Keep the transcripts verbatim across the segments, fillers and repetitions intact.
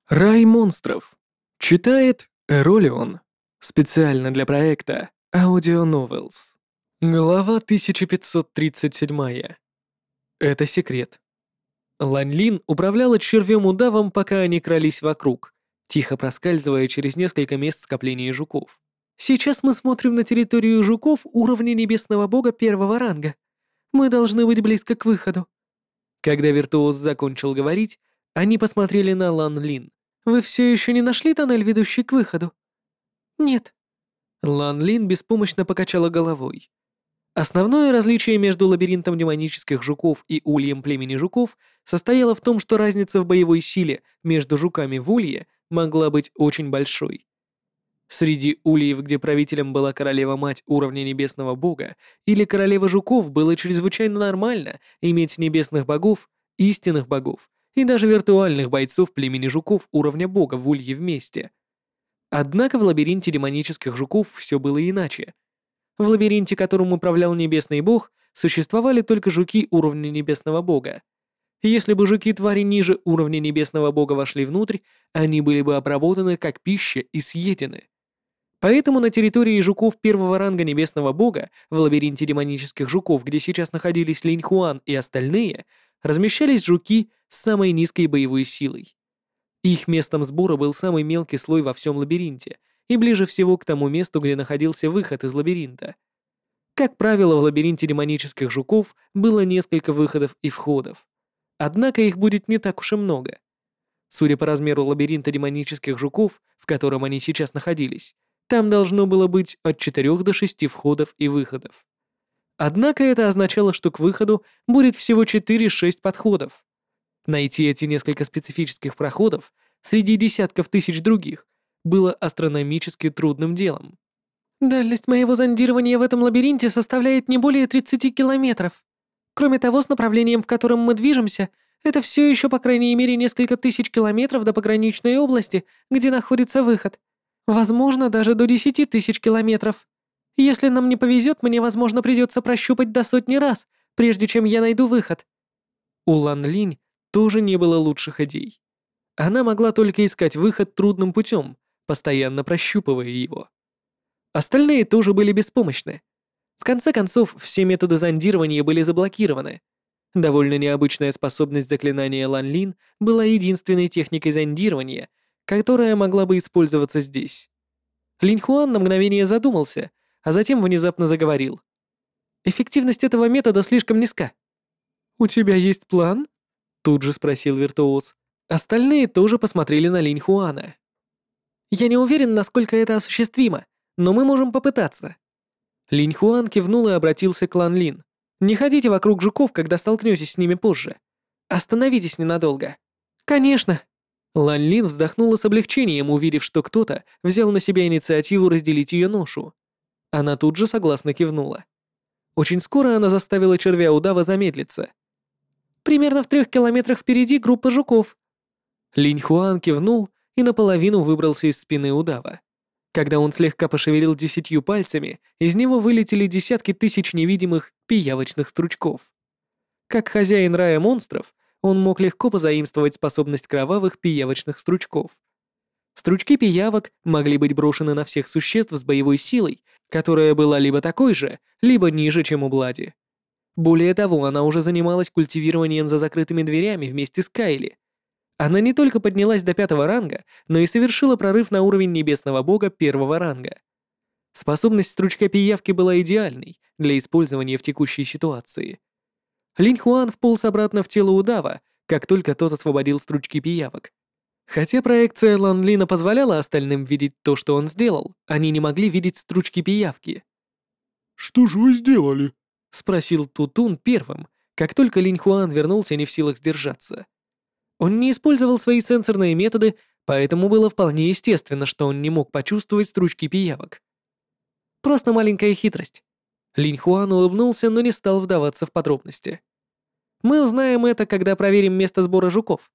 Рай монстров. Читает Эролион. Специально для проекта Audio Novels. Глава тысяча пятьсот тридцать семь. Это секрет. Лань Лин управляла червем-удавом, пока они крались вокруг, тихо проскальзывая через несколько мест скопления жуков. Сейчас мы смотрим на территорию жуков уровня небесного бога первого ранга. Мы должны быть близко к выходу. Когда виртуоз закончил говорить, они посмотрели на Лан Лин. «Вы все еще не нашли тоннель, ведущий к выходу?» «Нет». Лан Лин беспомощно покачала головой. Основное различие между лабиринтом демонических жуков и ульем племени жуков состояло в том, что разница в боевой силе между жуками в улье могла быть очень большой. Среди ульев, где правителем была королева-мать уровня небесного бога или королева жуков, было чрезвычайно нормально иметь небесных богов, истинных богов и даже виртуальных бойцов племени жуков уровня бога в улье вместе. Однако в лабиринте демонических жуков все было иначе. В лабиринте, которым управлял небесный бог, существовали только жуки уровня небесного бога. Если бы жуки-твари ниже уровня небесного бога вошли внутрь, они были бы обработаны как пища и съедены. Поэтому на территории жуков первого ранга небесного бога, в лабиринте демонических жуков, где сейчас находились Линь Хуан и остальные, размещались жуки с самой низкой боевой силой. Их местом сбора был самый мелкий слой во всем лабиринте и ближе всего к тому месту, где находился выход из лабиринта. Как правило, в лабиринте демонических жуков было несколько выходов и входов. Однако их будет не так уж и много. Судя по размеру лабиринта демонических жуков, в котором они сейчас находились, там должно было быть от четырёх до шести входов и выходов. Однако это означало, что к выходу будет всего четыре-шесть подходов. Найти эти несколько специфических проходов среди десятков тысяч других было астрономически трудным делом. «Дальность моего зондирования в этом лабиринте составляет не более тридцати километров. Кроме того, с направлением, в котором мы движемся, это все еще по крайней мере несколько тысяч километров до пограничной области, где находится выход. Возможно, даже до десяти тысяч километров. Если нам не повезет, мне, возможно, придется прощупать до сотни раз, прежде чем я найду выход». У Лан Линь тоже не было лучших идей. Она могла только искать выход трудным путем, постоянно прощупывая его. Остальные тоже были беспомощны. В конце концов, все методы зондирования были заблокированы. Довольно необычная способность заклинания Лан Лин была единственной техникой зондирования, которая могла бы использоваться здесь. Линь Хуан на мгновение задумался, а затем внезапно заговорил. «Эффективность этого метода слишком низка». «У тебя есть план?» — тут же спросил виртуоз. Остальные тоже посмотрели на Линь Хуана. «Я не уверен, насколько это осуществимо, но мы можем попытаться». Линь Хуан кивнул и обратился к Лан Лин. «Не ходите вокруг жуков, когда столкнетесь с ними позже. Остановитесь ненадолго». «Конечно». Лан Лин вздохнула с облегчением, увидев, что кто-то взял на себя инициативу разделить ее ношу. Она тут же согласно кивнула. Очень скоро она заставила червя-удава замедлиться. «Примерно в трех километрах впереди группа жуков». Линь Хуан кивнул и наполовину выбрался из спины удава. Когда он слегка пошевелил десятью пальцами, из него вылетели десятки тысяч невидимых пиявочных стручков. Как хозяин рая монстров, он мог легко позаимствовать способность кровавых пиявочных стручков. Стручки пиявок могли быть брошены на всех существ с боевой силой, которая была либо такой же, либо ниже, чем у Блади. Более того, она уже занималась культивированием за закрытыми дверями вместе с Кайли. Она не только поднялась до пятого ранга, но и совершила прорыв на уровень небесного бога первого ранга. Способность стручка пиявки была идеальной для использования в текущей ситуации. Линь Хуан вполз обратно в тело удава, как только тот освободил стручки пиявок. Хотя проекция Лан Лина позволяла остальным видеть то, что он сделал, они не могли видеть стручки пиявки. «Что же вы сделали?» — спросил Тутун первым, как только Линь Хуан вернулся не в силах сдержаться. Он не использовал свои сенсорные методы, поэтому было вполне естественно, что он не мог почувствовать стручки пиявок. Просто маленькая хитрость. Линь Хуан улыбнулся, но не стал вдаваться в подробности. Мы узнаем это, когда проверим место сбора жуков.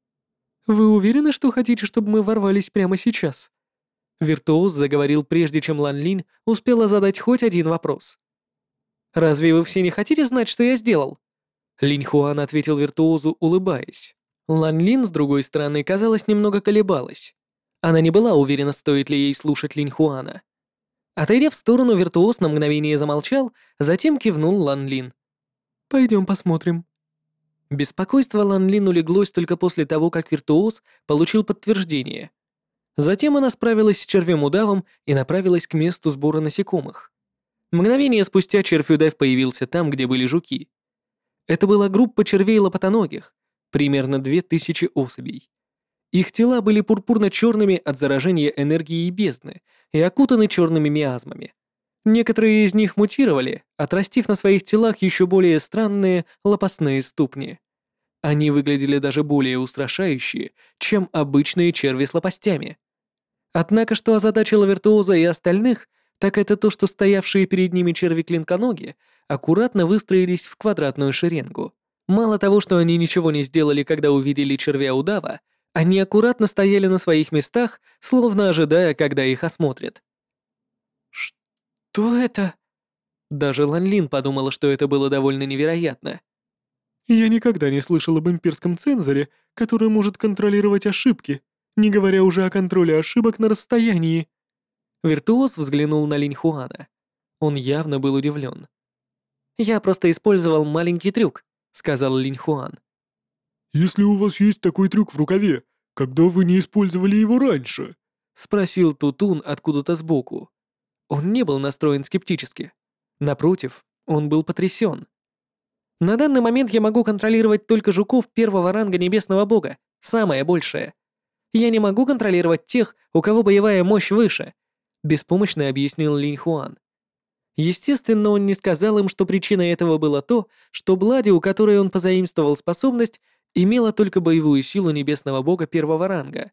«Вы уверены, что хотите, чтобы мы ворвались прямо сейчас?» Виртуоз заговорил, прежде чем Лан Линь успела задать хоть один вопрос. «Разве вы все не хотите знать, что я сделал?» Линь Хуан ответил виртуозу, улыбаясь. Лан Лин, с другой стороны, казалось, немного колебалась. Она не была уверена, стоит ли ей слушать Линь Хуана. Отойдя в сторону, виртуоз на мгновение замолчал, затем кивнул Лан Лин. «Пойдем посмотрим». Беспокойство Лан Лин улеглось только после того, как виртуоз получил подтверждение. Затем она справилась с червем-удавом и направилась к месту сбора насекомых. Мгновение спустя червь-удав появился там, где были жуки. Это была группа червей-лопатоногих, примерно две тысячи особей. Их тела были пурпурно-черными от заражения энергией бездны и окутаны черными миазмами. Некоторые из них мутировали, отрастив на своих телах еще более странные лопастные ступни. Они выглядели даже более устрашающие, чем обычные черви с лопастями. Однако, что озадачило виртуоза и остальных, так это то, что стоявшие перед ними черви-клинконоги аккуратно выстроились в квадратную шеренгу. Мало того, что они ничего не сделали, когда увидели червя-удава, они аккуратно стояли на своих местах, словно ожидая, когда их осмотрят. «Что это?» Даже Лан Лин подумала, что это было довольно невероятно. Я никогда не слышал об имперском цензоре, который может контролировать ошибки, не говоря уже о контроле ошибок на расстоянии. Виртуоз взглянул на Линь Хуана. Он явно был удивлен. «Я просто использовал маленький трюк», — сказал Линь Хуан. «Если у вас есть такой трюк в рукаве, когда вы не использовали его раньше?» — спросил Тутун откуда-то сбоку. Он не был настроен скептически. Напротив, он был потрясен. «На данный момент я могу контролировать только жуков первого ранга Небесного Бога, самое большее. Я не могу контролировать тех, у кого боевая мощь выше», — беспомощно объяснил Линь Хуан. Естественно, он не сказал им, что причиной этого было то, что Блади, у которой он позаимствовал способность, имела только боевую силу Небесного Бога первого ранга.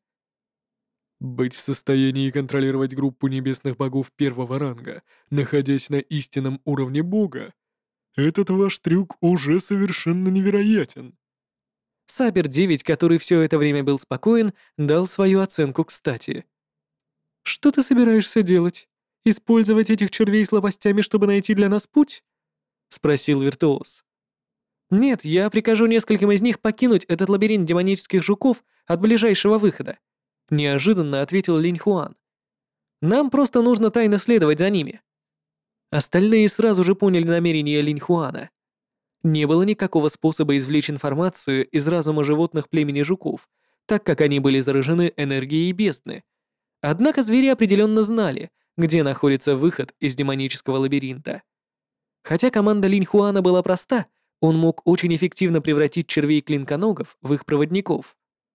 «Быть в состоянии контролировать группу небесных богов первого ранга, находясь на истинном уровне бога, этот ваш трюк уже совершенно невероятен». Сабер девять, который все это время был спокоен, дал свою оценку кстати. «Что ты собираешься делать? Использовать этих червей с лопастями, чтобы найти для нас путь?» — спросил виртуоз. «Нет, я прикажу нескольким из них покинуть этот лабиринт демонических жуков от ближайшего выхода», — неожиданно ответил Линь Хуан. «Нам просто нужно тайно следовать за ними». Остальные сразу же поняли намерения Линь Хуана. Не было никакого способа извлечь информацию из разума животных племени жуков, так как они были заражены энергией бездны. Однако звери определенно знали, где находится выход из демонического лабиринта. Хотя команда Линь Хуана была проста, он мог очень эффективно превратить червей-клинконогов в их проводников.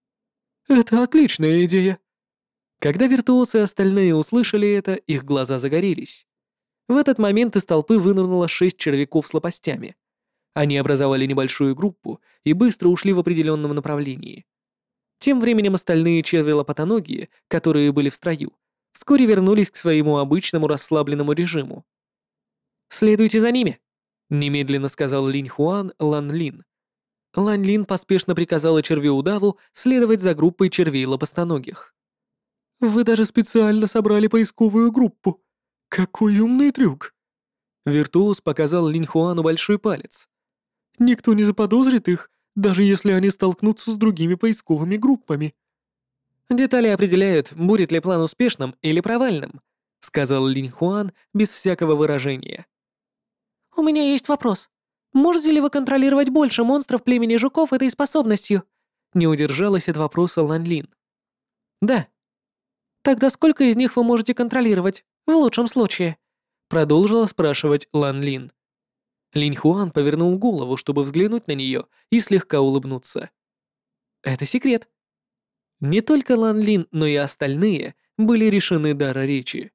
«Это отличная идея!» Когда виртуоз и остальные услышали это, их глаза загорелись. В этот момент из толпы вынырнуло шесть червяков с лопастями. Они образовали небольшую группу и быстро ушли в определенном направлении. Тем временем остальные черви-лопатоногие, которые были в строю, вскоре вернулись к своему обычному расслабленному режиму. «Следуйте за ними», — немедленно сказал Линь Хуан Лан Лин. Лан Лин поспешно приказала червеудаву следовать за группой червей-лопастоногих. «Вы даже специально собрали поисковую группу. Какой умный трюк!» Виртуоз показал Линь Хуану большой палец. «Никто не заподозрит их, даже если они столкнутся с другими поисковыми группами». «Детали определяют, будет ли план успешным или провальным», — сказал Линь Хуан без всякого выражения. «У меня есть вопрос. Можете ли вы контролировать больше монстров племени жуков этой способностью?» Не удержалась от вопроса Лан Лин. «Да». «Тогда сколько из них вы можете контролировать, в лучшем случае?» Продолжила спрашивать Лан Лин. Линь Хуан повернул голову, чтобы взглянуть на нее и слегка улыбнуться. «Это секрет». Не только Лан Лин, но и остальные были решены дара речи.